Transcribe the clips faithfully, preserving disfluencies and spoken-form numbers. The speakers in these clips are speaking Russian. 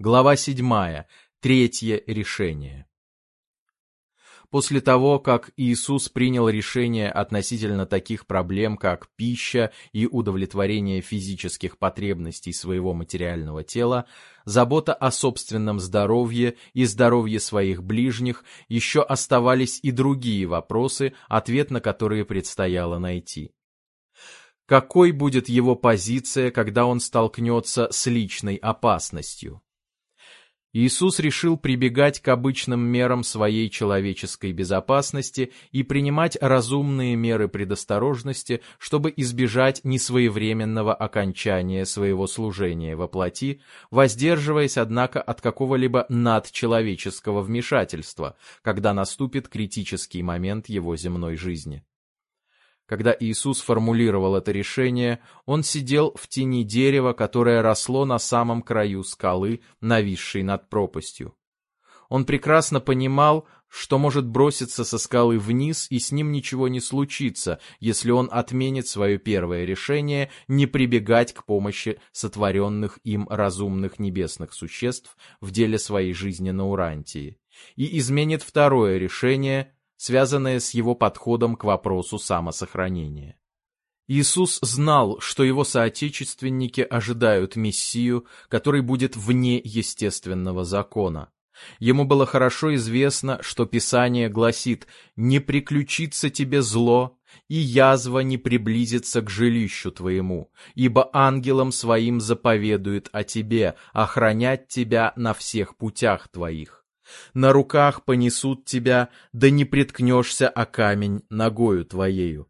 Глава седьмая. Третье решение. После того, как Иисус принял решение относительно таких проблем, как пища и удовлетворение физических потребностей своего материального тела, забота о собственном здоровье и здоровье своих ближних, еще оставались и другие вопросы, ответ на которые предстояло найти. Какой будет его позиция, когда он столкнется с личной опасностью? Иисус решил прибегать к обычным мерам своей человеческой безопасности и принимать разумные меры предосторожности, чтобы избежать несвоевременного окончания своего служения во плоти, воздерживаясь, однако, от какого-либо надчеловеческого вмешательства, когда наступит критический момент его земной жизни. Когда Иисус формулировал это решение, он сидел в тени дерева, которое росло на самом краю скалы, нависшей над пропастью. Он прекрасно понимал, что может броситься со скалы вниз, и с ним ничего не случится, если он отменит свое первое решение не прибегать к помощи сотворенных им разумных небесных существ в деле своей жизни на Урантии, и изменит второе решение, связанное с его подходом к вопросу самосохранения. Иисус знал, что его соотечественники ожидают Мессию, который будет вне естественного закона. Ему было хорошо известно, что Писание гласит: «Не приключится тебе зло, и язва не приблизится к жилищу твоему, ибо ангелам своим заповедует о тебе охранять тебя на всех путях твоих. На руках понесут тебя, да не приткнешься о камень ногою твоею».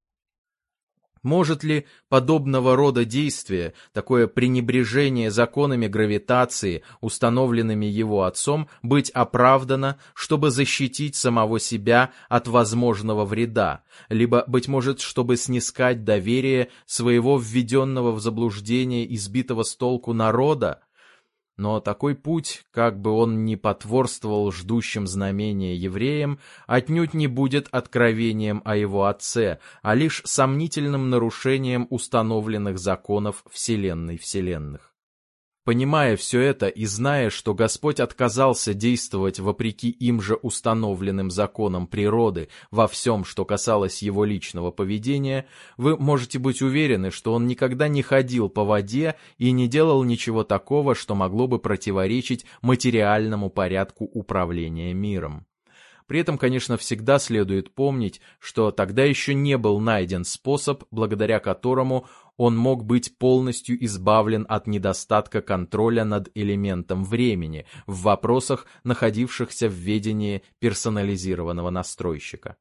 Может ли подобного рода действие, такое пренебрежение законами гравитации, установленными его отцом, быть оправдано, чтобы защитить самого себя от возможного вреда, либо, быть может, чтобы снискать доверие своего введенного в заблуждение избитого с толку народа? Но такой путь, как бы он ни потворствовал ждущим знамения евреям, отнюдь не будет откровением о его отце, а лишь сомнительным нарушением установленных законов вселенной вселенных. Понимая все это и зная, что Господь отказался действовать вопреки им же установленным законам природы во всем, что касалось его личного поведения, вы можете быть уверены, что он никогда не ходил по воде и не делал ничего такого, что могло бы противоречить материальному порядку управления миром. При этом, конечно, всегда следует помнить, что тогда еще не был найден способ, благодаря которому он мог быть полностью избавлен от недостатка контроля над элементом времени в вопросах, находившихся в ведении персонализированного настройщика.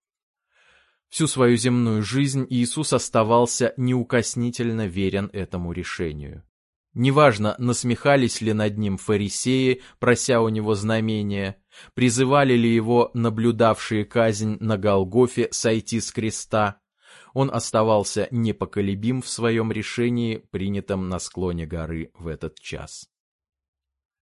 Всю свою земную жизнь Иисус оставался неукоснительно верен этому решению. Неважно, насмехались ли над ним фарисеи, прося у него знамения, призывали ли его наблюдавшие казнь на Голгофе сойти с креста, он оставался непоколебим в своем решении, принятом на склоне горы в этот час.